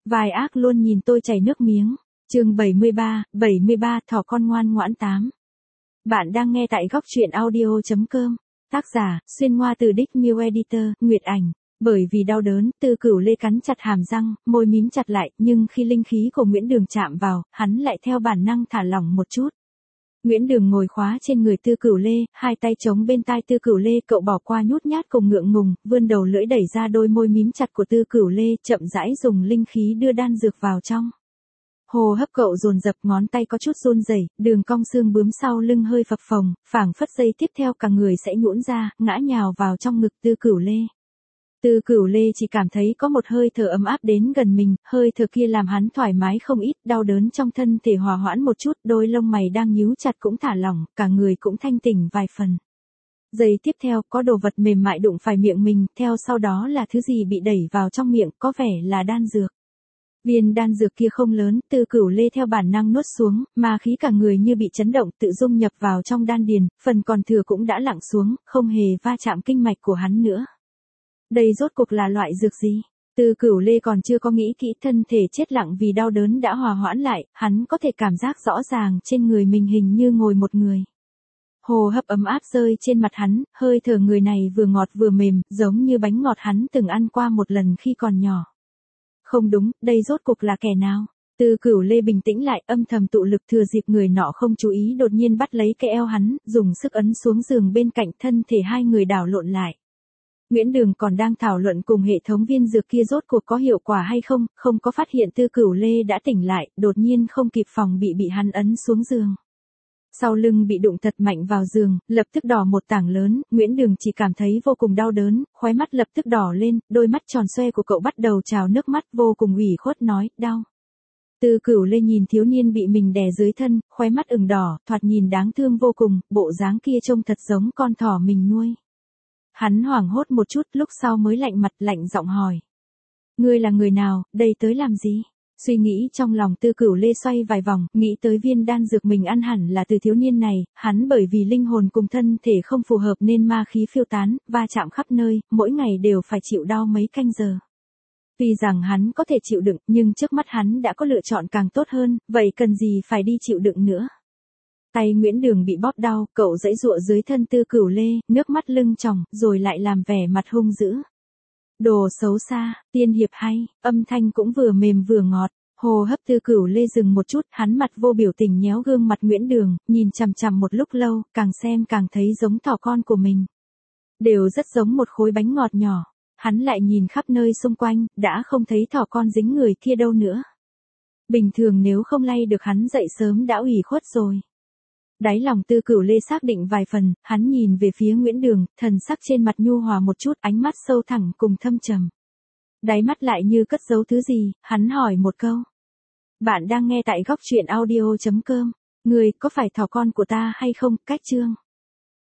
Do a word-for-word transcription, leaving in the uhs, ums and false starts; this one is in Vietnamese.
Vai ác luôn nhìn tôi chảy nước miếng. Chương bảy mươi ba, bảy mươi ba Thỏ con ngoan ngoãn tám. Bạn đang nghe tại góc truyện audio chấm com. Tác giả, xuyên ngoa từ Đích Miêu Editor, Nguyệt Ảnh. Bởi vì đau đớn, Tư Cửu Lê cắn chặt hàm răng, môi mím chặt lại, nhưng khi linh khí của Nguyễn Đường chạm vào, hắn lại theo bản năng thả lỏng một chút. Nguyễn Đường ngồi khóa trên người Tư Cửu Lê, hai tay chống bên tai Tư Cửu Lê, cậu bỏ qua nhút nhát cùng ngượng ngùng, vươn đầu lưỡi đẩy ra đôi môi mím chặt của Tư Cửu Lê, chậm rãi dùng linh khí đưa đan dược vào trong. Hô hấp cậu dồn dập, ngón tay có chút run rẩy, đường cong xương bướm sau lưng hơi phập phồng, phảng phất giây tiếp theo cả người sẽ nhũn ra, ngã nhào vào trong ngực Tư Cửu Lê. Tư Cửu Lê chỉ cảm thấy có một hơi thở ấm áp đến gần mình, hơi thở kia làm hắn thoải mái không ít, đau đớn trong thân thể hòa hoãn một chút, đôi lông mày đang nhíu chặt cũng thả lỏng, cả người cũng thanh tỉnh vài phần. Giây tiếp theo, có đồ vật mềm mại đụng phải miệng mình, theo sau đó là thứ gì bị đẩy vào trong miệng, có vẻ là đan dược. Viên đan dược kia không lớn, Tư Cửu Lê theo bản năng nuốt xuống, mà khí cả người như bị chấn động, tự dung nhập vào trong đan điền, phần còn thừa cũng đã lặng xuống, không hề va chạm kinh mạch của hắn nữa. Đây rốt cuộc là loại dược gì? Tư Cửu Lê còn chưa có nghĩ kỹ, thân thể chết lặng vì đau đớn đã hòa hoãn lại, hắn có thể cảm giác rõ ràng trên người mình hình như ngồi một người. Hồ hấp ấm áp rơi trên mặt hắn, hơi thở người này vừa ngọt vừa mềm, giống như bánh ngọt hắn từng ăn qua một lần khi còn nhỏ. Không đúng, đây rốt cuộc là kẻ nào? Tư Cửu Lê bình tĩnh lại, âm thầm tụ lực, thừa dịp người nọ không chú ý đột nhiên bắt lấy cái eo hắn, dùng sức ấn xuống giường bên cạnh, thân thể hai người đảo lộn lại. Nguyễn Đường còn đang thảo luận cùng hệ thống viên dược kia rốt cuộc có hiệu quả hay không, không có phát hiện Tư Cửu Lê đã tỉnh lại, đột nhiên không kịp phòng bị bị hắn ấn xuống giường. Sau lưng bị đụng thật mạnh vào giường, lập tức đỏ một tảng lớn, Nguyễn Đường chỉ cảm thấy vô cùng đau đớn, khóe mắt lập tức đỏ lên, đôi mắt tròn xoe của cậu bắt đầu trào nước mắt, vô cùng ủy khuất nói, đau. Tư Cửu Lê nhìn thiếu niên bị mình đè dưới thân, khóe mắt ửng đỏ, thoạt nhìn đáng thương vô cùng, bộ dáng kia trông thật giống con thỏ mình nuôi. Hắn hoảng hốt một chút, lúc sau mới lạnh mặt, lạnh giọng hỏi. Ngươi là người nào, đây tới làm gì? Suy nghĩ trong lòng Tư Cửu Lê xoay vài vòng, nghĩ tới viên đan dược mình ăn hẳn là từ thiếu niên này, hắn bởi vì linh hồn cùng thân thể không phù hợp nên ma khí phiêu tán, va chạm khắp nơi, mỗi ngày đều phải chịu đau mấy canh giờ. Tuy rằng hắn có thể chịu đựng, nhưng trước mắt hắn đã có lựa chọn càng tốt hơn, vậy cần gì phải đi chịu đựng nữa. Tay Nguyễn Đường bị bóp đau, cậu giãy giụa dưới thân Tư Cửu Lê, nước mắt lưng tròng, rồi lại làm vẻ mặt hung dữ. Đồ xấu xa, tiên hiệp hay, âm thanh cũng vừa mềm vừa ngọt. Hồ hấp Tư Cửu Lê dừng một chút, hắn mặt vô biểu tình nhéo gương mặt Nguyễn Đường, nhìn chằm chằm một lúc lâu, càng xem càng thấy giống thỏ con của mình. Đều rất giống một khối bánh ngọt nhỏ. Hắn lại nhìn khắp nơi xung quanh, đã không thấy thỏ con dính người kia đâu nữa. Bình thường nếu không lay được hắn dậy sớm đã ủy khuất rồi. Đáy lòng Tư Cửu Lê xác định vài phần, hắn nhìn về phía Nguyễn Đường, thần sắc trên mặt nhu hòa một chút, ánh mắt sâu thẳm cùng thâm trầm. Đáy mắt lại như cất giấu thứ gì, hắn hỏi một câu. Bạn đang nghe tại góc truyện audio chấm com. Ngươi có phải thỏ con của ta hay không? Cách chương.